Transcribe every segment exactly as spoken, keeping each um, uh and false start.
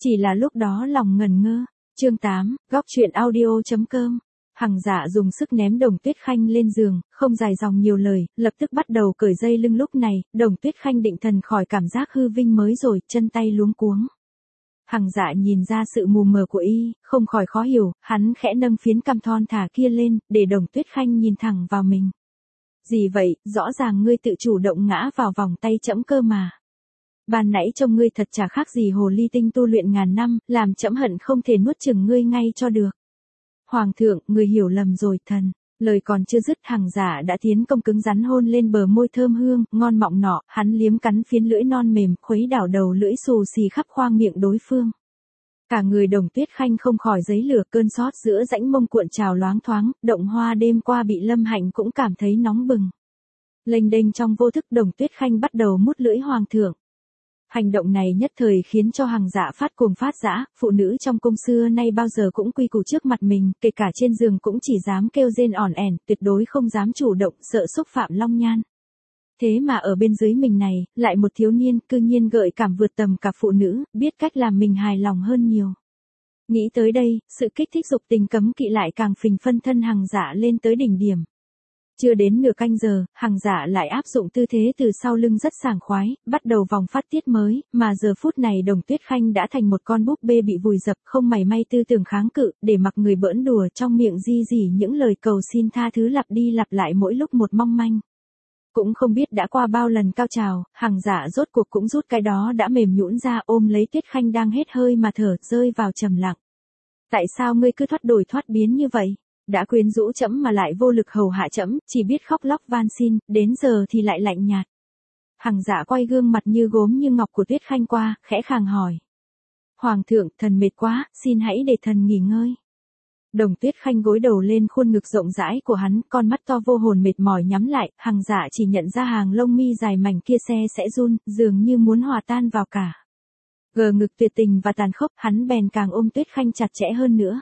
Chỉ là lúc đó lòng ngần ngơ. Chương tám, góc truyện audio chấm com. Hằng Dạ dùng sức ném Đồng Tuyết Khanh lên giường, không dài dòng nhiều lời, lập tức bắt đầu cởi dây lưng. Lúc này, Đồng Tuyết Khanh định thần khỏi cảm giác hư vinh mới rồi, chân tay luống cuống. Hằng Dạ nhìn ra sự mù mờ của y, không khỏi khó hiểu, hắn khẽ nâng phiến cằm thon thả kia lên, để Đồng Tuyết Khanh nhìn thẳng vào mình. Gì vậy, rõ ràng ngươi tự chủ động ngã vào vòng tay trẫm cơ mà. Ban nãy trông ngươi thật chả khác gì hồ ly tinh tu luyện ngàn năm, làm trẫm hận không thể nuốt chửng ngươi ngay cho được. Hoàng thượng, người hiểu lầm rồi thần. Lời còn chưa dứt, Hằng Dạ đã tiến công cứng rắn hôn lên bờ môi thơm hương, ngon mọng nọ, hắn liếm cắn phiến lưỡi non mềm, khuấy đảo đầu lưỡi xù xì khắp khoang miệng đối phương. Cả người Đồng Tuyết Khanh không khỏi giấy lửa, cơn sót giữa rãnh mông cuộn trào loáng thoáng, động hoa đêm qua bị Lâm Hạnh cũng cảm thấy nóng bừng. Lênh đênh trong vô thức, Đồng Tuyết Khanh bắt đầu mút lưỡi hoàng thượng. Hành động này nhất thời khiến cho Hằng Dạ phát cuồng phát dã, phụ nữ trong cung xưa nay bao giờ cũng quy củ trước mặt mình, kể cả trên giường cũng chỉ dám kêu rên ỏn ẻn, tuyệt đối không dám chủ động, sợ xúc phạm long nhan. Thế mà ở bên dưới mình này, lại một thiếu niên, cư nhiên gợi cảm vượt tầm cả phụ nữ, biết cách làm mình hài lòng hơn nhiều. Nghĩ tới đây, sự kích thích dục tình cấm kỵ lại càng phình phân thân Hằng Dạ lên tới đỉnh điểm. Chưa đến nửa canh giờ, Hằng Dạ lại áp dụng tư thế từ sau lưng rất sảng khoái, bắt đầu vòng phát tiết mới, mà giờ phút này Đồng Tuyết Khanh đã thành một con búp bê bị vùi dập, không mảy may tư tưởng kháng cự, để mặc người bỡn đùa, trong miệng di dỉ những lời cầu xin tha thứ lặp đi lặp lại mỗi lúc một mong manh. Cũng không biết đã qua bao lần cao trào, Hằng Dạ rốt cuộc cũng rút cái đó đã mềm nhũn ra, ôm lấy Tuyết Khanh đang hết hơi mà thở, rơi vào trầm lặng. Tại sao ngươi cứ thoát đổi thoát biến như vậy? Đã quyến rũ trẫm mà lại vô lực hầu hạ trẫm, chỉ biết khóc lóc van xin, đến giờ thì lại lạnh nhạt. Hằng Dạ quay gương mặt như gốm như ngọc của Tuyết Khanh qua, khẽ khàng hỏi. Hoàng thượng, thần mệt quá, xin hãy để thần nghỉ ngơi. Đồng Tuyết Khanh gối đầu lên khuôn ngực rộng rãi của hắn, con mắt to vô hồn mệt mỏi nhắm lại, Hằng Dạ chỉ nhận ra hàng lông mi dài mảnh kia xe sẽ run, dường như muốn hòa tan vào cả. Gờ ngực tuyệt tình và tàn khốc, hắn bèn càng ôm Tuyết Khanh chặt chẽ hơn nữa.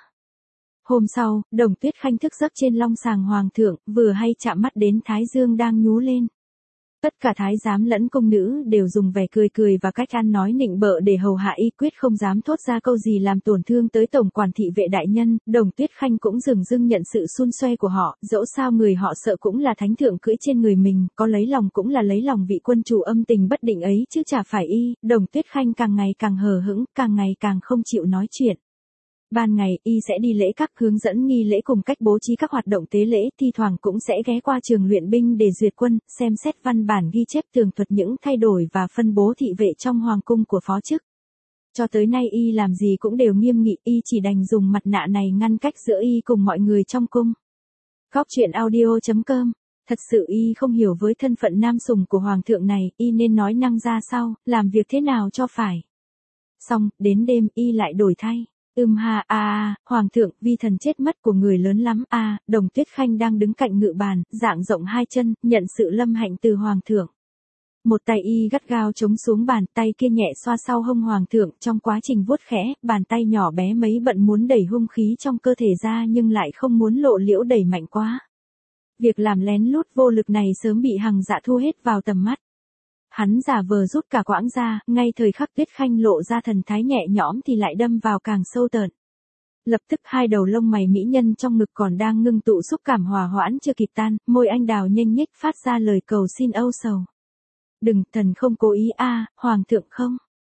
Hôm sau, Đồng Tuyết Khanh thức giấc trên long sàng hoàng thượng, vừa hay chạm mắt đến Thái Dương đang nhú lên. Tất cả thái giám lẫn công nữ đều dùng vẻ cười cười và cách ăn nói nịnh bợ để hầu hạ y, quyết không dám thốt ra câu gì làm tổn thương tới tổng quản thị vệ đại nhân. Đồng Tuyết Khanh cũng dừng dưng nhận sự xun xoe của họ, dẫu sao người họ sợ cũng là thánh thượng cưỡi trên người mình, có lấy lòng cũng là lấy lòng vị quân chủ âm tình bất định ấy chứ chả phải y. Đồng Tuyết Khanh càng ngày càng hờ hững, càng ngày càng không chịu nói chuyện. Ban ngày, y sẽ đi lễ các, hướng dẫn nghi lễ cùng cách bố trí các hoạt động tế lễ, thi thoảng cũng sẽ ghé qua trường luyện binh để duyệt quân, xem xét văn bản ghi chép tường thuật những thay đổi và phân bố thị vệ trong hoàng cung của phó chức. Cho tới nay y làm gì cũng đều nghiêm nghị, y chỉ đành dùng mặt nạ này ngăn cách giữa y cùng mọi người trong cung. Góc truyện audio chấm com. Thật sự y không hiểu với thân phận nam sủng của hoàng thượng này, y nên nói năng ra sao, làm việc thế nào cho phải. Xong, đến đêm, y lại đổi thay. Ừm ha, a à, hoàng thượng, vi thần chết mất của người lớn lắm, a à, Đồng Tuyết Khanh đang đứng cạnh ngự bàn, dạng rộng hai chân, nhận sự lâm hạnh từ hoàng thượng. Một tay y gắt gao chống xuống bàn, tay kia nhẹ xoa sau hông hoàng thượng, trong quá trình vuốt khẽ, bàn tay nhỏ bé mấy bận muốn đẩy hung khí trong cơ thể ra nhưng lại không muốn lộ liễu đẩy mạnh quá. Việc làm lén lút vô lực này sớm bị Hằng Dạ thu hết vào tầm mắt. Hắn giả vờ rút cả quãng ra, ngay thời khắc Tuyết Khanh lộ ra thần thái nhẹ nhõm thì lại đâm vào càng sâu tợn. Lập tức hai đầu lông mày mỹ nhân trong ngực còn đang ngưng tụ xúc cảm hòa hoãn chưa kịp tan, môi anh đào nhếch nhếch phát ra lời cầu xin âu sầu. Đừng, thần không cố ý a, à, hoàng thượng không.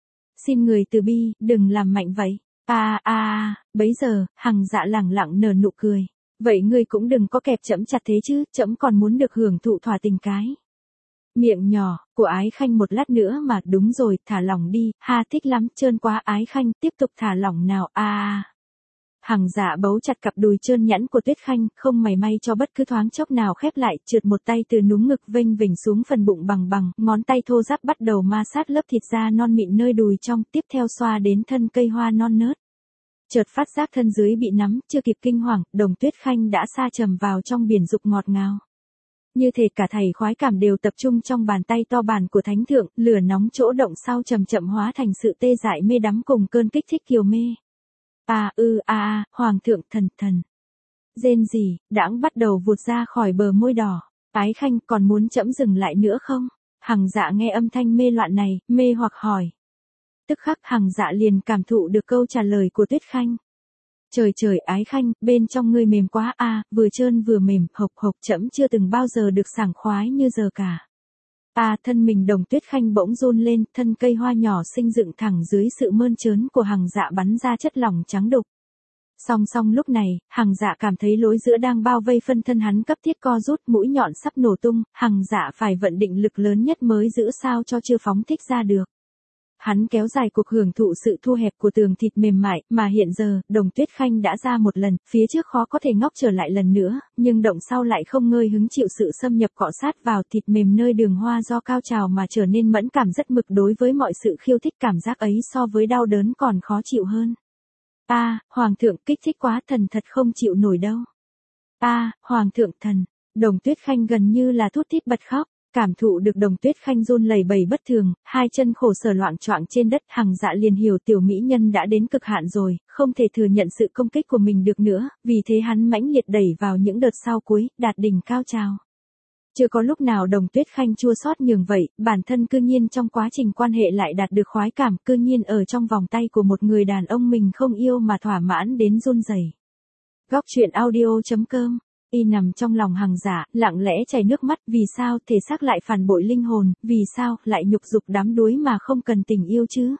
Xin người từ bi, đừng làm mạnh vậy. A a a, bấy giờ, Hằng Dạ lẳng lặng nở nụ cười. Vậy ngươi cũng đừng có kẹp trẫm chặt thế chứ, trẫm còn muốn được hưởng thụ thỏa tình cái. Miệng nhỏ, của Ái Khanh một lát nữa mà, đúng rồi, thả lỏng đi, ha thích lắm, trơn quá Ái Khanh, tiếp tục thả lỏng nào, a à. Hằng Dạ bấu chặt cặp đùi trơn nhẵn của Tuyết Khanh, không mảy may cho bất cứ thoáng chốc nào khép lại, trượt một tay từ núm ngực vênh vểnh xuống phần bụng bằng bằng, ngón tay thô ráp bắt đầu ma sát lớp thịt da non mịn nơi đùi trong, tiếp theo xoa đến thân cây hoa non nớt. Chợt phát giác thân dưới bị nắm, chưa kịp kinh hoàng, Đồng Tuyết Khanh đã sa trầm vào trong biển dục ngọt ngào. Như thể cả thảy khoái cảm đều tập trung trong bàn tay to bản của thánh thượng, lửa nóng chỗ động sau chậm chậm hóa thành sự tê dại mê đắm cùng cơn kích thích kiều mê. À ư a a, hoàng thượng thần thần. Rên gì, đãng bắt đầu vụt ra khỏi bờ môi đỏ. Ái Khanh còn muốn trẫm dừng lại nữa không? Hằng Dạ nghe âm thanh mê loạn này, mê hoặc hỏi. tức khắc Hằng Dạ liền cảm thụ được câu trả lời của Tuyết Khanh. Trời trời ái khanh, bên trong ngươi mềm quá a, vừa trơn vừa mềm, hộc hộc trẫm chưa từng bao giờ được sảng khoái như giờ cả. A, thân mình Đồng Tuyết Khanh bỗng run lên, thân cây hoa nhỏ xinh dựng thẳng dưới sự mơn trớn của Hằng Dạ bắn ra chất lỏng trắng đục. Song song lúc này, Hằng Dạ cảm thấy lối giữa đang bao vây phân thân hắn cấp thiết co rút, mũi nhọn sắp nổ tung, Hằng Dạ phải vận định lực lớn nhất mới giữ sao cho chưa phóng thích ra được. Hắn kéo dài cuộc hưởng thụ sự thu hẹp của tường thịt mềm mại, mà hiện giờ, Đồng Tuyết Khanh đã ra một lần, phía trước khó có thể ngóc trở lại lần nữa, nhưng động sau lại không ngơi hứng chịu sự xâm nhập cọ sát vào thịt mềm nơi đường hoa do cao trào mà trở nên mẫn cảm rất mực đối với mọi sự khiêu thích, cảm giác ấy so với đau đớn còn khó chịu hơn. A, à, Hoàng thượng kích thích quá, thần thật không chịu nổi đâu. A, à, Hoàng thượng thần, Đồng Tuyết Khanh gần như là thút thít bật khóc. Cảm thụ được Đồng Tuyết Khanh run lẩy bẩy bất thường, hai chân khổ sở loạng choạng trên đất, Hằng Dạ liền hiểu tiểu mỹ nhân đã đến cực hạn rồi, không thể thừa nhận sự công kích của mình được nữa, vì thế hắn mãnh liệt đẩy vào những đợt sau cuối, đạt đỉnh cao trào. Chưa có lúc nào Đồng Tuyết Khanh chua xót nhường vậy, bản thân cư nhiên trong quá trình quan hệ lại đạt được khoái cảm, cư nhiên ở trong vòng tay của một người đàn ông mình không yêu mà thỏa mãn đến run rẩy. Góc truyện audio chấm com. Y nằm trong lòng Hằng Dạ, lặng lẽ chảy nước mắt, vì sao thể xác lại phản bội linh hồn, vì sao lại nhục dục đắm đuối mà không cần tình yêu chứ?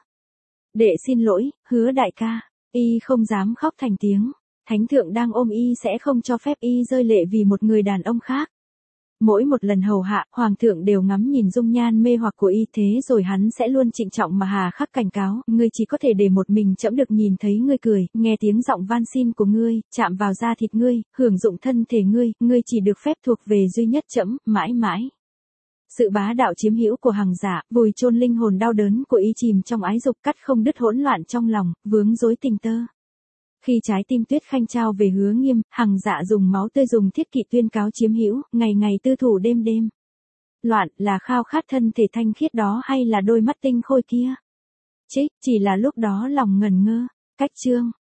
Đệ xin lỗi, Hứa đại ca. Y không dám khóc thành tiếng. Thánh thượng đang ôm y sẽ không cho phép y rơi lệ vì một người đàn ông khác. Mỗi một lần hầu hạ, Hoàng thượng đều ngắm nhìn dung nhan mê hoặc của y, thế rồi hắn sẽ luôn trịnh trọng mà hà khắc cảnh cáo, ngươi chỉ có thể để một mình trẫm được nhìn thấy ngươi cười, nghe tiếng giọng van xin của ngươi, chạm vào da thịt ngươi, hưởng dụng thân thể ngươi, ngươi chỉ được phép thuộc về duy nhất trẫm, mãi mãi. Sự bá đạo chiếm hữu của Hằng Dạ, vùi chôn linh hồn đau đớn của y chìm trong ái dục, cắt không đứt hỗn loạn trong lòng, vướng rối tình tơ. Khi trái tim Tuyết Khanh trao về Hứa Nghiêm, Hằng Dạ dùng máu tươi dùng thiết kỵ tuyên cáo chiếm hữu, ngày ngày tư thủ đêm đêm. Loạn, là khao khát thân thể thanh khiết đó hay là đôi mắt tinh khôi kia? Trích, chỉ là lúc đó lòng ngẩn ngơ. Cách chương.